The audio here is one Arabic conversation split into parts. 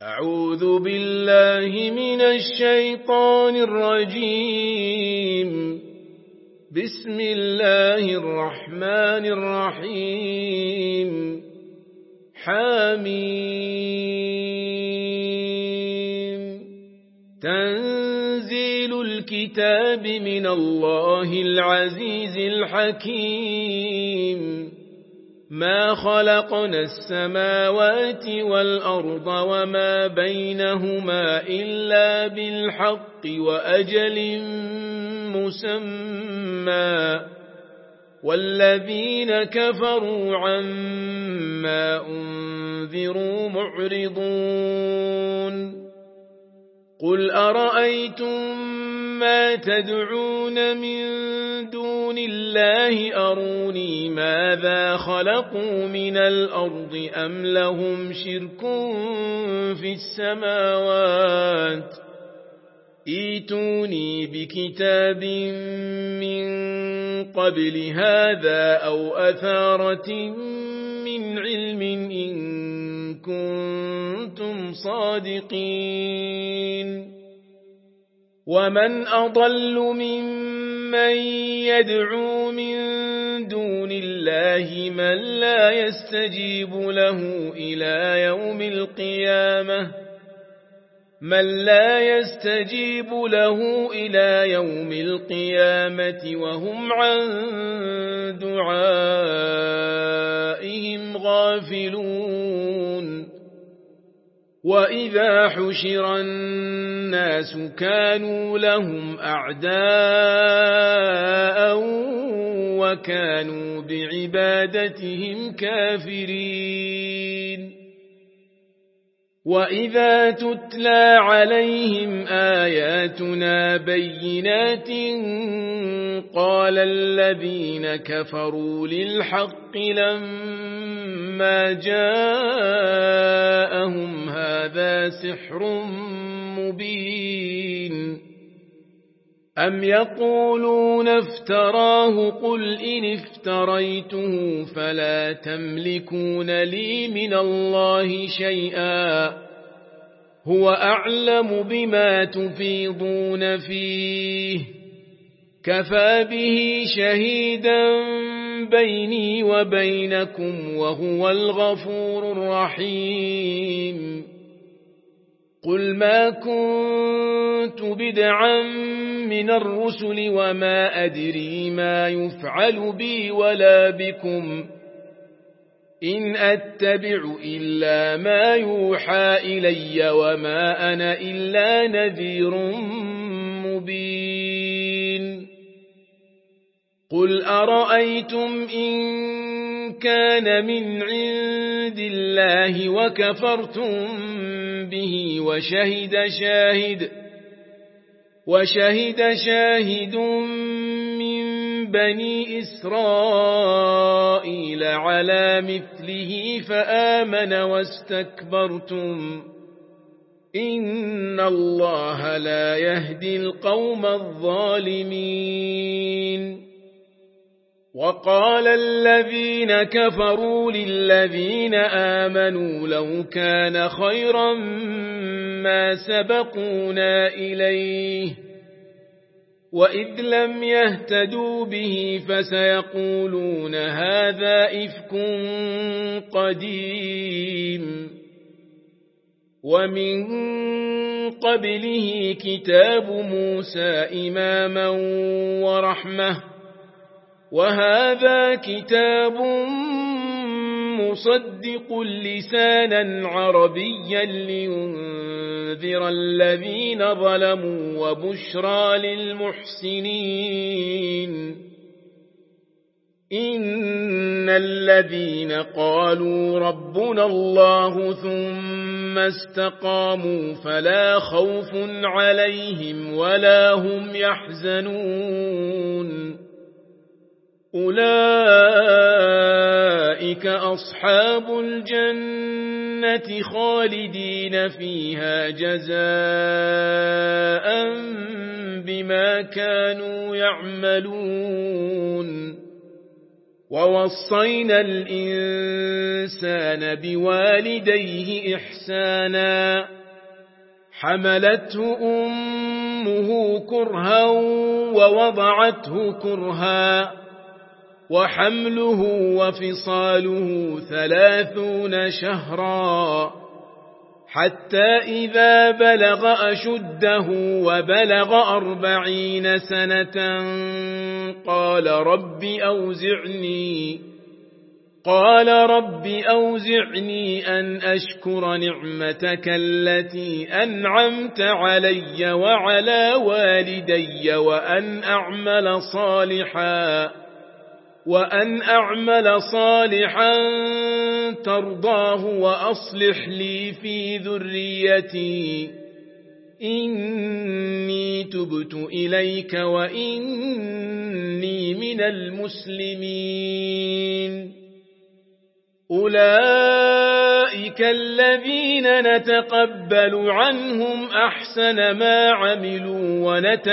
أعوذ بالله من الشيطان الرجيم. بسم الله الرحمن الرحيم. حميم. تنزيل الكتاب من الله العزيز الحكيم. ما خلقنا السماوات والأرض وما بينهما إلا بالحق وأجل مسمى، والذين كفروا عما أنذروا معرضون. قل أرأيتم ما تدعون من دون الله أروني ماذا خلقوا من الأرض أم لهم شرك في السماوات. ائتوني بكتاب من قبل هذا أو أثارة من علم إن كنتم صادقين. ومن أضل ممن يدعو من دون الله من لا يستجيب له إلى يوم القيامة وهم عن دعائهم غافلون. وإذا حشر الناس كانوا لهم أعداء وكانوا بعبادتهم كافرين. وإذا تتلى عليهم آياتنا بينات قال الذين كفروا للحق لما جاءهم هذا سحر مبين. أم يقولون افتراه قل إن افتريته فلا تملكون لي من الله شيئا هو أعلم بما تفيضون فيه كفى به شهيدا بيني وبينكم وهو الغفور الرحيم. قل ما كنت بدعا من الرسل وما أدري ما يفعل بي ولا بكم إن أتبع إلا ما يوحى إلي وما أنا إلا نذير مبين. قل أرأيتم إن كان من عند الله وكفرتم به وشهد شاهد من بني إسرائيل على مثله فآمن واستكبرتم إن الله لا يهدي القوم الظالمين. وقال الذين كفروا للذين آمنوا لو كان خيرا ما سبقونا إليه وإذ لم يهتدوا به فسيقولون هذا إفك قديم. ومن قبله كتاب موسى إماما ورحمة وهذا كتاب مصدق لسانا عربيا لينذر الذين ظلموا وبشرى للمحسنين. إن الذين قالوا ربنا الله ثم استقاموا فلا خوف عليهم ولا هم يحزنون. أولئك أصحاب الجنة خالدين فيها جزاء بما كانوا يعملون. ووصينا الإنسان بوالديه إحسانا حملته أمه كرها ووضعته كرها وحمله وفصاله 30 شهرا حتى إذا بلغ أشده وبلغ 40 سنة قال رب أوزعني أن أشكر نعمتك التي أنعمت علي وعلى والدي وأن أعمل صالحا ترضاه وأصلح لي في ذريتي إني تبت إليك وإني من المسلمين أولئك الذين نتقبل عنهم أحسن ما عملوا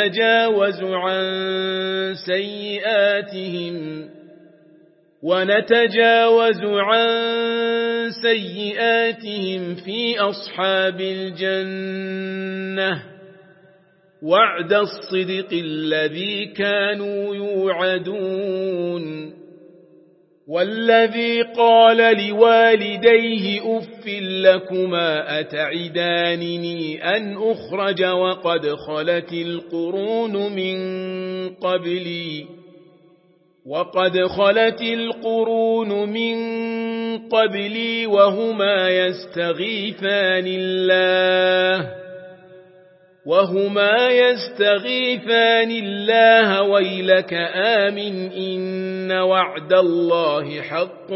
ونتجاوز عن سيئاتهم في أصحاب الجنة وعد الصدق الذي كانوا يوعدون والذي قال لوالديه أف لكما أتعدانني أن أخرج وقد خلت القرون من قبلي وهما يستغيثان الله ويلك آمن إن وعد الله حق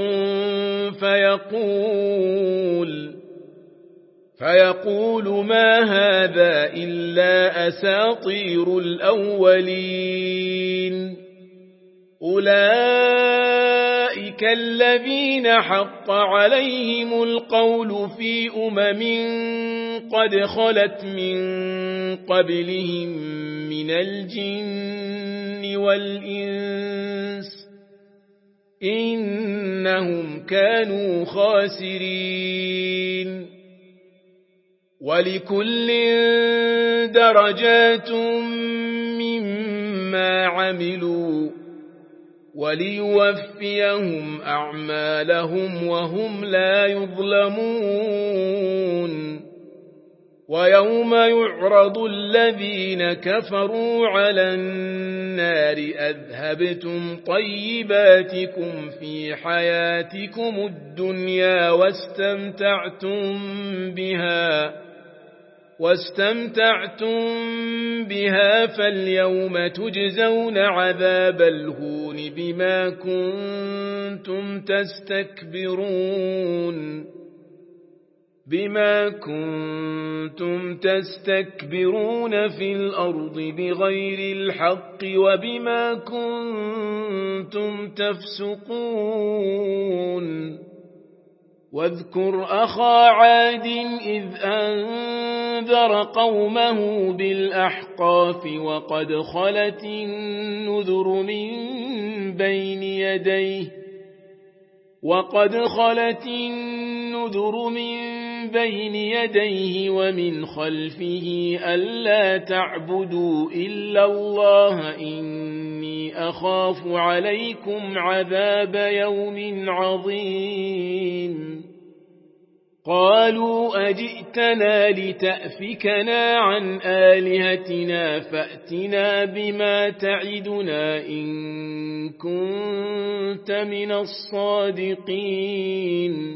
فيقول ما هذا إلا أساطير الأولين أولئك الذين حق عليهم القول في قد خلت من قبلهم من الجن والإنس إنهم كانوا خاسرين ولكل درجات مما عملوا وليوفيهم أعمالهم وهم لا يظلمون ويوم يعرض الذين كفروا على النار أذهبتم طيباتكم في حياتكم الدنيا واستمتعتم بها فاليوم تجزون عذاب الهون بما كنتم تستكبرون في الأرض بغير الحق وبما كنتم تفسقون واذكر أخا عاد إذ أنذر قومه بالأحقاف وقد خلت النذر من بين يديه ومن خلفه ألا تعبدوا إلا الله إني أخاف عليكم عذاب يوم عظيم قالوا أجئتنا لتأفكنا عن آلهتنا فأتنا بما تعدنا إن كنت من الصادقين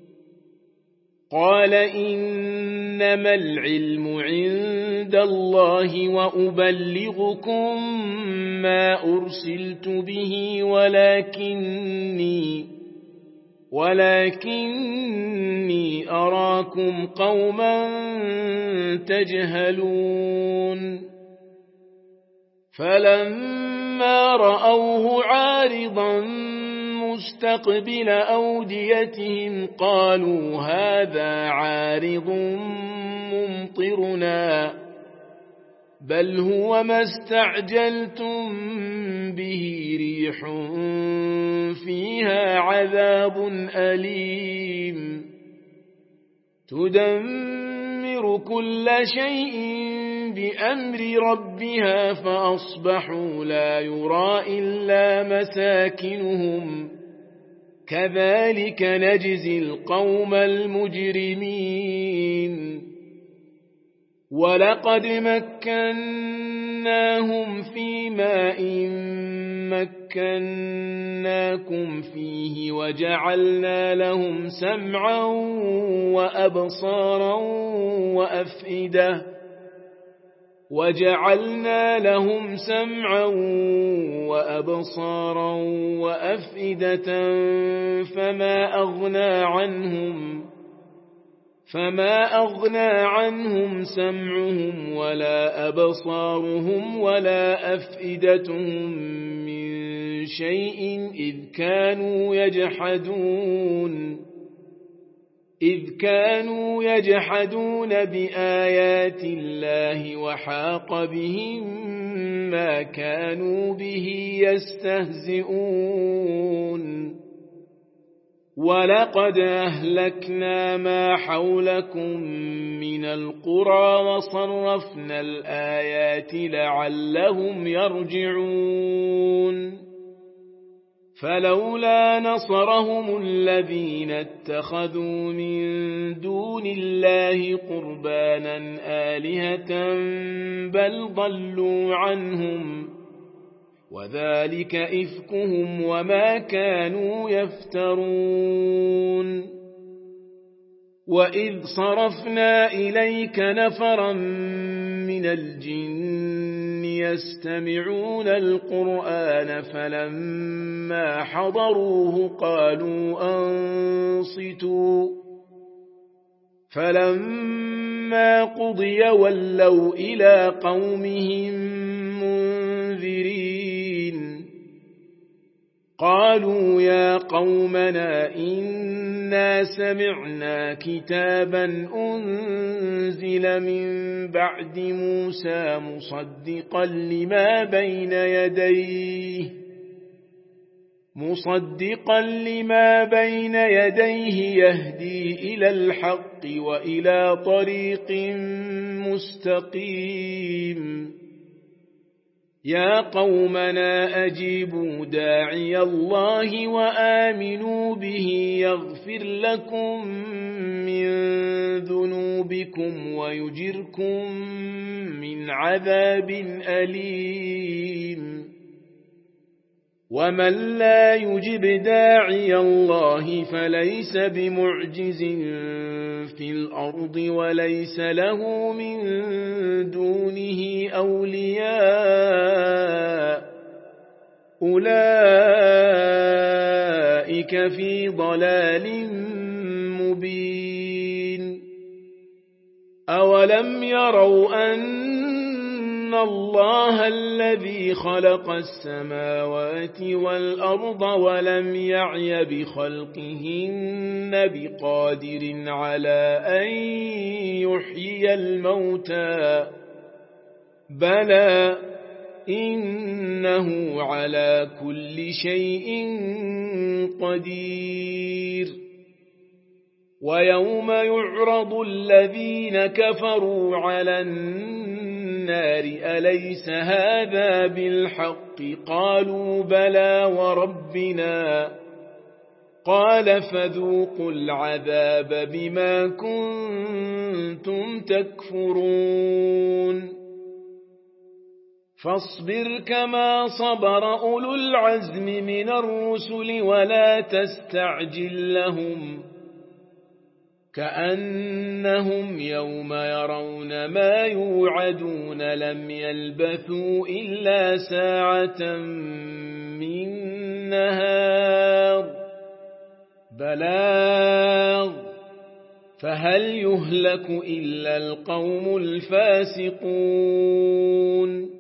قال إنما العلم عند الله وأبلغكم ما أرسلت به ولكني أراكم قوما تجهلون فلما رأوه عارضا مستقبل أوديتهم قالوا هذا عارض ممطرنا بل هو ما استعجلتم به ريح فيها عذاب أليم تدمر كل شيء بأمر ربها فأصبحوا لا يرى إلا مساكنهم كذلك نجزي القوم المجرمين ولقد مكناهم في ماء مكناكم فيه وجعلنا لهم سمعا وأبصارا وأفئدة فما أغنى عنهم سمعهم ولا أبصارهم ولا أفئدتهم من شيء إذ كانوا يجحدون بآيات الله وحاق بهم ما كانوا به يستهزئون ولقد أهلكنا ما حولكم من القرى وصرفنا الآيات لعلهم يرجعون فلولا نصرهم الذين اتخذوا من دون الله قربانا آلهة بل ضلوا عنهم وذلك إفكهم وما كانوا يفترون وإذ صرفنا إليك نفرا من الجن يستمعون القرآن فلما حضروه قالوا أنصتوا فلما قضي ولوا إلى قومهم منذرين قالوا يا قومنا إنا سمعنا كتابا أنزل من بعد موسى مصدقا لما بين يديه يهدي إلى الحق وإلى طريق مستقيم يا قومنا أجيبوا داعي الله وآمنوا به يغفر لكم من ذنوبكم ويجركم من عذاب أليم ومن لا يجب داعي الله فليس بمعجز في الأرض وليس له من دونه أولياء أولئك في ضلال مبين أولم يروا أن الله الذي خلق السماوات والأرض ولم يعي بخلقهن بقادر على أن يحيي الموتى بلى إنه على كل شيء قدير ويوم يعرض الذين كفروا على النار أليس هذا بالحق قالوا بلى وربنا قال فذوقوا العذاب بما كنتم تكفرون فاصبر كما صبر أولو العزم من الرسل ولا تستعجل لهم كأنهم يوم يرون ما يوعدون لم يلبثوا إلا ساعة من نهار بلاغ فهل يهلك إلا القوم الفاسقون